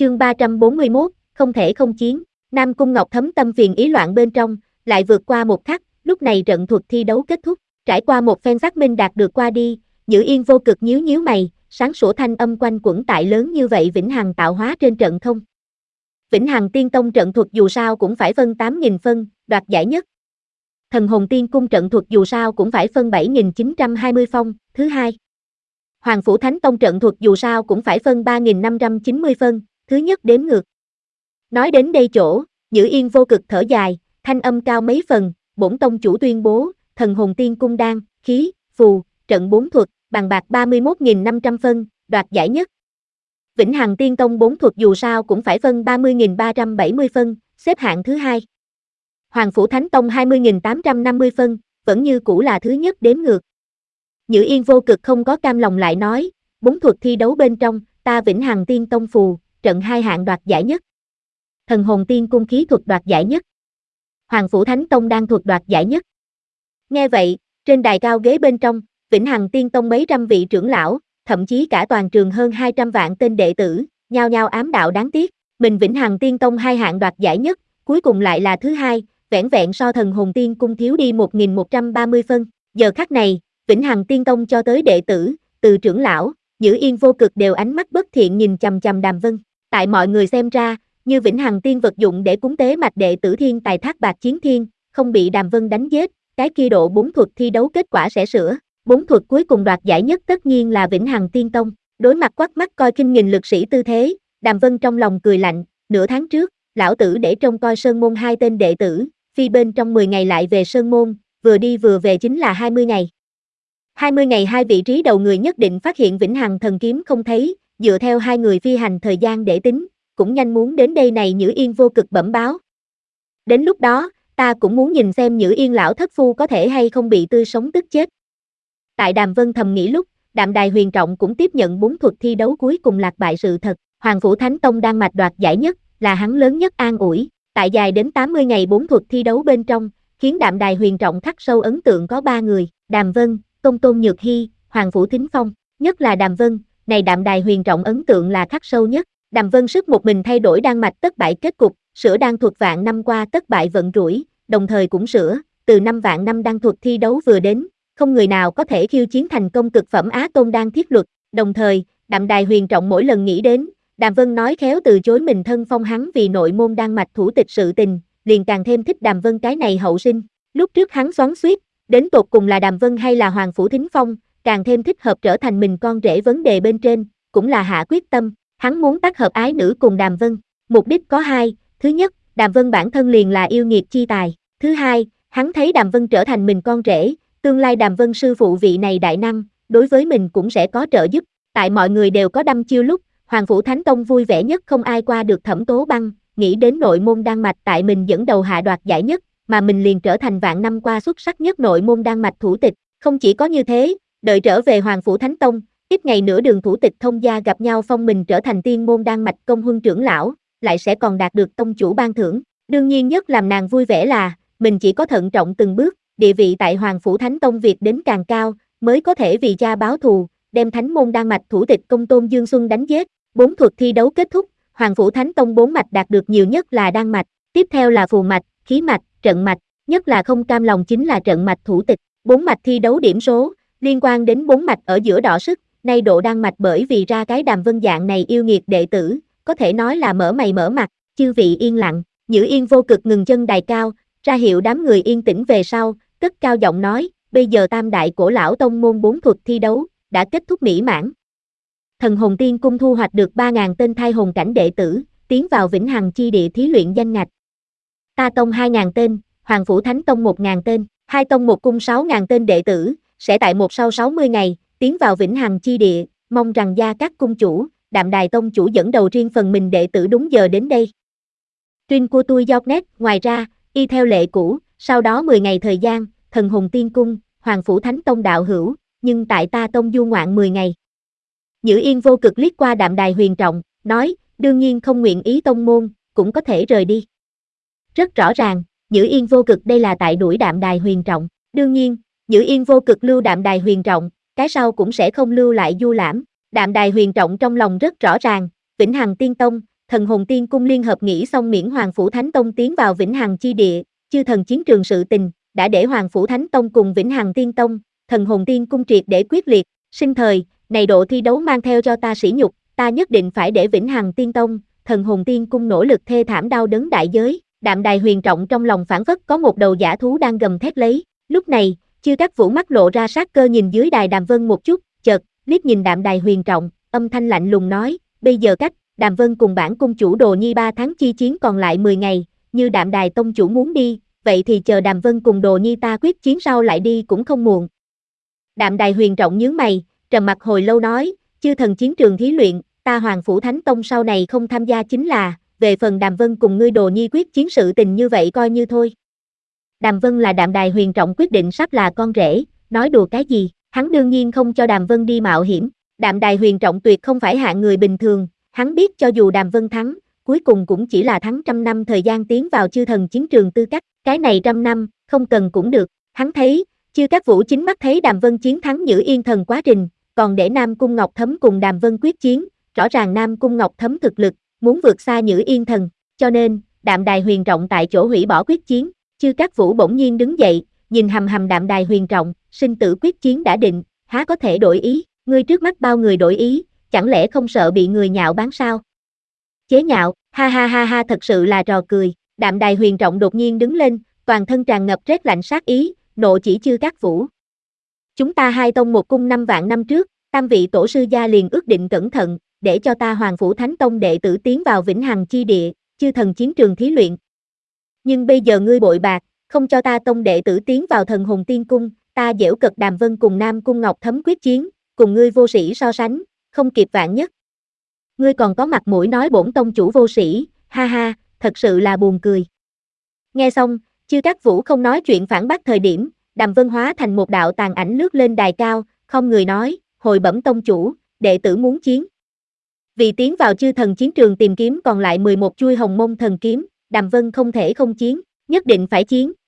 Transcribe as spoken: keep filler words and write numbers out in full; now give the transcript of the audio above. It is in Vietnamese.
Chương ba trăm bốn mươi mốt, không thể không chiến. Nam Cung Ngọc Thấm tâm phiền ý loạn bên trong, lại vượt qua một khắc, lúc này trận thuật thi đấu kết thúc, trải qua một phen xác minh đạt được qua đi, Nhữ Yên vô cực nhíu nhíu mày, sáng sủa thanh âm quanh quẩn tại lớn như vậy vĩnh hằng tạo hóa trên trận không. Vĩnh Hằng Tiên Tông trận thuật dù sao cũng phải phân tám nghìn phân, đoạt giải nhất. Thần Hồn Tiên Cung trận thuật dù sao cũng phải phân bảy nghìn chín trăm hai mươi phong, thứ hai. Hoàng Phủ Thánh Tông trận thuật dù sao cũng phải phân ba nghìn năm trăm chín mươi phân, thứ nhất đếm ngược. Nói đến đây chỗ, Nhữ Yên vô cực thở dài, thanh âm cao mấy phần, bổn tông chủ tuyên bố, Thần Hồn Tiên Cung đan, khí, phù, trận bốn thuật, bằng bạc ba mươi mốt nghìn năm trăm phân, đoạt giải nhất. Vĩnh Hằng Tiên Tông bốn thuật dù sao cũng phải phân ba mươi nghìn ba trăm bảy mươi phân, xếp hạng thứ hai. Hoàng Phủ Thánh Tông hai mươi nghìn tám trăm năm mươi phân, vẫn như cũ là thứ nhất đếm ngược. Nhữ Yên vô cực không có cam lòng lại nói, bốn thuật thi đấu bên trong, ta Vĩnh Hằng Tiên Tông phù, trận hai hạng đoạt giải nhất. Thần Hồn Tiên Cung khí thuật đoạt giải nhất. Hoàng Phủ Thánh Tông đan thuật đoạt giải nhất. Nghe vậy, trên đài cao ghế bên trong, Vĩnh Hằng Tiên Tông mấy trăm vị trưởng lão, thậm chí cả toàn trường hơn hai trăm vạn tên đệ tử, nhao nhao ám đạo đáng tiếc, mình Vĩnh Hằng Tiên Tông hai hạng đoạt giải nhất, cuối cùng lại là thứ hai, vẻn vẹn so Thần Hồn Tiên Cung thiếu đi một nghìn một trăm ba mươi phân. Giờ khắc này, Vĩnh Hằng Tiên Tông cho tới đệ tử, từ trưởng lão, Nhữ Yên vô cực đều ánh mắt bất thiện nhìn chằm chằm Đàm Vân. Tại mọi người xem ra, như Vĩnh Hằng Tiên vật dụng để cúng tế mạch đệ tử thiên tài thác bạc chiến thiên, không bị Đàm Vân đánh giết, cái kia độ bốn thuật thi đấu kết quả sẽ sửa. Bốn thuật cuối cùng đoạt giải nhất tất nhiên là Vĩnh Hằng Tiên Tông. Đối mặt quắc mắt coi kinh nghìn lực sĩ tư thế, Đàm Vân trong lòng cười lạnh, nửa tháng trước, lão tử để trông coi Sơn Môn hai tên đệ tử, phi bên trong mười ngày lại về Sơn Môn, vừa đi vừa về chính là hai mươi ngày. hai mươi ngày hai vị trí đầu người nhất định phát hiện Vĩnh Hằng thần kiếm không thấy, dựa theo hai người phi hành thời gian để tính, cũng nhanh muốn đến đây này Nhữ Yên vô cực bẩm báo. Đến lúc đó, ta cũng muốn nhìn xem Nhữ Yên lão thất phu có thể hay không bị tươi sống tức chết. Tại Đàm Vân thầm nghĩ lúc, Đạm Đài Huyền Trọng cũng tiếp nhận bốn thuật thi đấu cuối cùng lạc bại sự thật, Hoàng Phủ Thánh Tông đang mạch đoạt giải nhất, là hắn lớn nhất an ủi, tại dài đến tám mươi ngày bốn thuật thi đấu bên trong, khiến Đạm Đài Huyền Trọng khắc sâu ấn tượng có ba người, Đàm Vân, Công Tôn Nhược Hy, Hoàng Phủ Thính Phong, nhất là Đàm Vân, này Đạm Đài Huyền Trọng ấn tượng là khắc sâu nhất. Đàm Vân sức một mình thay đổi đan mạch tất bại kết cục, sửa đan thuật vạn năm qua tất bại vận rủi, đồng thời cũng sửa, từ năm vạn năm đan thuật thi đấu vừa đến, không người nào có thể khiêu chiến thành công cực phẩm Á Tôn đan thiết luật, đồng thời, Đạm Đài Huyền Trọng mỗi lần nghĩ đến, Đàm Vân nói khéo từ chối mình thân phong hắn vì nội môn đan mạch thủ tịch sự tình, liền càng thêm thích Đàm Vân cái này hậu sinh. Lúc trước hắn xoắn xuýt, đến tột cùng là Đàm Vân hay là Hoàng Phủ Thính Phong, càng thêm thích hợp trở thành mình con rể vấn đề bên trên, cũng là hạ quyết tâm, hắn muốn tác hợp ái nữ cùng Đàm Vân, mục đích có hai, thứ nhất, Đàm Vân bản thân liền là yêu nghiệt chi tài, thứ hai, hắn thấy Đàm Vân trở thành mình con rể, tương lai Đàm Vân sư phụ vị này đại năng, đối với mình cũng sẽ có trợ giúp, tại mọi người đều có đăm chiêu lúc, Hoàng Phủ Thánh Tông vui vẻ nhất không ai qua được Thẩm Tố Băng, nghĩ đến nội môn đan mạch tại mình dẫn đầu hạ đoạt giải nhất, mà mình liền trở thành vạn năm qua xuất sắc nhất nội môn đan mạch thủ tịch, không chỉ có như thế, đợi trở về Hoàng Phủ Thánh Tông, ít ngày nữa Đường thủ tịch thông gia gặp nhau phong mình trở thành tiên môn đan mạch công huân trưởng lão, lại sẽ còn đạt được tông chủ ban thưởng, đương nhiên nhất làm nàng vui vẻ là, mình chỉ có thận trọng từng bước, địa vị tại Hoàng Phủ Thánh Tông Việt đến càng cao, mới có thể vì cha báo thù, đem thánh môn đan mạch thủ tịch Công Tôn Dương Xuân đánh giết. Bốn thuật thi đấu kết thúc, Hoàng Phủ Thánh Tông bốn mạch đạt được nhiều nhất là đan mạch, tiếp theo là phù mạch, khí mạch, trận mạch, nhất là không cam lòng chính là trận mạch thủ tịch. Bốn mạch thi đấu điểm số, liên quan đến bốn mạch ở giữa đỏ sức, nay độ đan mạch bởi vì ra cái Đàm Vân dạng này yêu nghiệt đệ tử, có thể nói là mở mày mở mặt, chư vị yên lặng, Nhữ Yên vô cực ngừng chân đài cao, ra hiệu đám người yên tĩnh về sau, cất cao giọng nói, bây giờ tam đại cổ lão tông môn bốn thuật thi đấu, đã kết thúc mỹ mãn. Thần Hồn Tiên Cung thu hoạch được ba nghìn tên thai hồn cảnh đệ tử, tiến vào Vĩnh Hằng chi địa thí luyện danh ngạch. Ta Tông hai nghìn tên, Hoàng Phủ Thánh Tông một nghìn tên, hai tông một cung sáu nghìn tên đệ tử, sẽ tại một sau sáu mươi ngày, tiến vào Vĩnh Hằng chi địa, mong rằng gia các cung chủ, Đạm Đài Tông chủ dẫn đầu riêng phần mình đệ tử đúng giờ đến đây. Trinh của tôi giọt nét, ngoài ra, y theo lệ cũ, sau đó mười ngày thời gian, Thần Hồn Tiên Cung, Hoàng Phủ Thánh Tông đạo hữu, nhưng tại ta tông du ngoạn mười ngày. Nhữ Yên vô cực liếc qua Đạm Đài Huyền Trọng, nói, đương nhiên không nguyện ý tông môn, cũng có thể rời đi. Rất rõ ràng, Nhữ Yên vô cực đây là tại đuổi Đạm Đài Huyền Trọng, đương nhiên, Nhữ Yên vô cực lưu Đạm Đài Huyền Trọng, cái sau cũng sẽ không lưu lại Du Lãm. Đạm Đài Huyền Trọng trong lòng rất rõ ràng, Vĩnh Hằng Tiên Tông, Thần Hồn Tiên Cung liên hợp nghĩ xong miễn Hoàng Phủ Thánh Tông tiến vào Vĩnh Hằng chi địa, chư thần chiến trường sự tình, đã để Hoàng Phủ Thánh Tông cùng Vĩnh Hằng Tiên Tông, Thần Hồn Tiên Cung triệt để quyết liệt, sinh thời, này độ thi đấu mang theo cho ta sỉ nhục, ta nhất định phải để Vĩnh Hằng Tiên Tông, Thần Hồn Tiên Cung nỗ lực thê thảm đau đớn đại giới. Đạm Đài Huyền Trọng trong lòng phảng phất có một đầu dã thú đang gầm thét lấy, lúc này, Chư Các Vũ mắt lộ ra sát cơ nhìn dưới đài Đàm Vân một chút, chợt, liếc nhìn Đạm Đài Huyền Trọng, âm thanh lạnh lùng nói, bây giờ cách, Đàm Vân cùng bản cung chủ Đồ Nhi ba tháng chi chiến còn lại mười ngày, như Đạm Đài tông chủ muốn đi, vậy thì chờ Đàm Vân cùng Đồ Nhi ta quyết chiến sau lại đi cũng không muộn. Đạm Đài Huyền Trọng nhướng mày, trầm mặc hồi lâu nói, chư thần chiến trường thí luyện, ta Hoàng Phủ Thánh Tông sau này không tham gia chính là, về phần Đàm Vân cùng ngươi Đồ Nhi quyết chiến sự tình như vậy coi như thôi. Đàm Vân là Đạm Đài Huyền Trọng quyết định sắp là con rể, nói đùa cái gì, hắn đương nhiên không cho Đàm Vân đi mạo hiểm, Đạm Đài Huyền Trọng tuyệt không phải hạng người bình thường, hắn biết cho dù Đàm Vân thắng, cuối cùng cũng chỉ là thắng trăm năm thời gian tiến vào chư thần chiến trường tư cách, cái này trăm năm, không cần cũng được, hắn thấy, Chư Các Vũ chính mắt thấy Đàm Vân chiến thắng Nhữ Yên Thần quá trình, còn để Nam Cung Ngọc Thấm cùng Đàm Vân quyết chiến, rõ ràng Nam Cung Ngọc Thấm thực lực, muốn vượt xa Nhữ Yên Thần, cho nên, Đạm Đài Huyền Trọng tại chỗ hủy bỏ quyết chiến, Chư Các Vũ bỗng nhiên đứng dậy, nhìn hầm hầm Đạm Đài Huyền Trọng, sinh tử quyết chiến đã định, há có thể đổi ý, ngươi trước mắt bao người đổi ý, chẳng lẽ không sợ bị người nhạo báng sao? Chế nhạo, ha ha ha ha thật sự là trò cười, Đạm Đài Huyền Trọng đột nhiên đứng lên, toàn thân tràn ngập rét lạnh sát ý, nộ chỉ Chư Các Vũ. Chúng ta hai tông một cung năm vạn năm trước, tam vị tổ sư gia liền ước định cẩn thận, để cho ta Hoàng Phủ Thánh Tông đệ tử tiến vào Vĩnh Hằng chi địa, chư thần chiến trường thí luyện. Nhưng bây giờ ngươi bội bạc, không cho ta tông đệ tử tiến vào Thần Hồn Tiên Cung, ta giễu cợt Đàm Vân cùng Nam Cung Ngọc Thấm quyết chiến, cùng ngươi vô sĩ so sánh, không kịp vạn nhất. Ngươi còn có mặt mũi nói bổn tông chủ vô sĩ, ha ha, thật sự là buồn cười. Nghe xong, Chư Các Vũ không nói chuyện phản bác thời điểm, Đàm Vân hóa thành một đạo tàn ảnh lướt lên đài cao, không người nói, hồi bẩm tông chủ, đệ tử muốn chiến. Vì tiến vào chư thần chiến trường tìm kiếm còn lại mười một chuôi hồng mông thần kiếm, Đàm Vân không thể không chiến, nhất định phải chiến,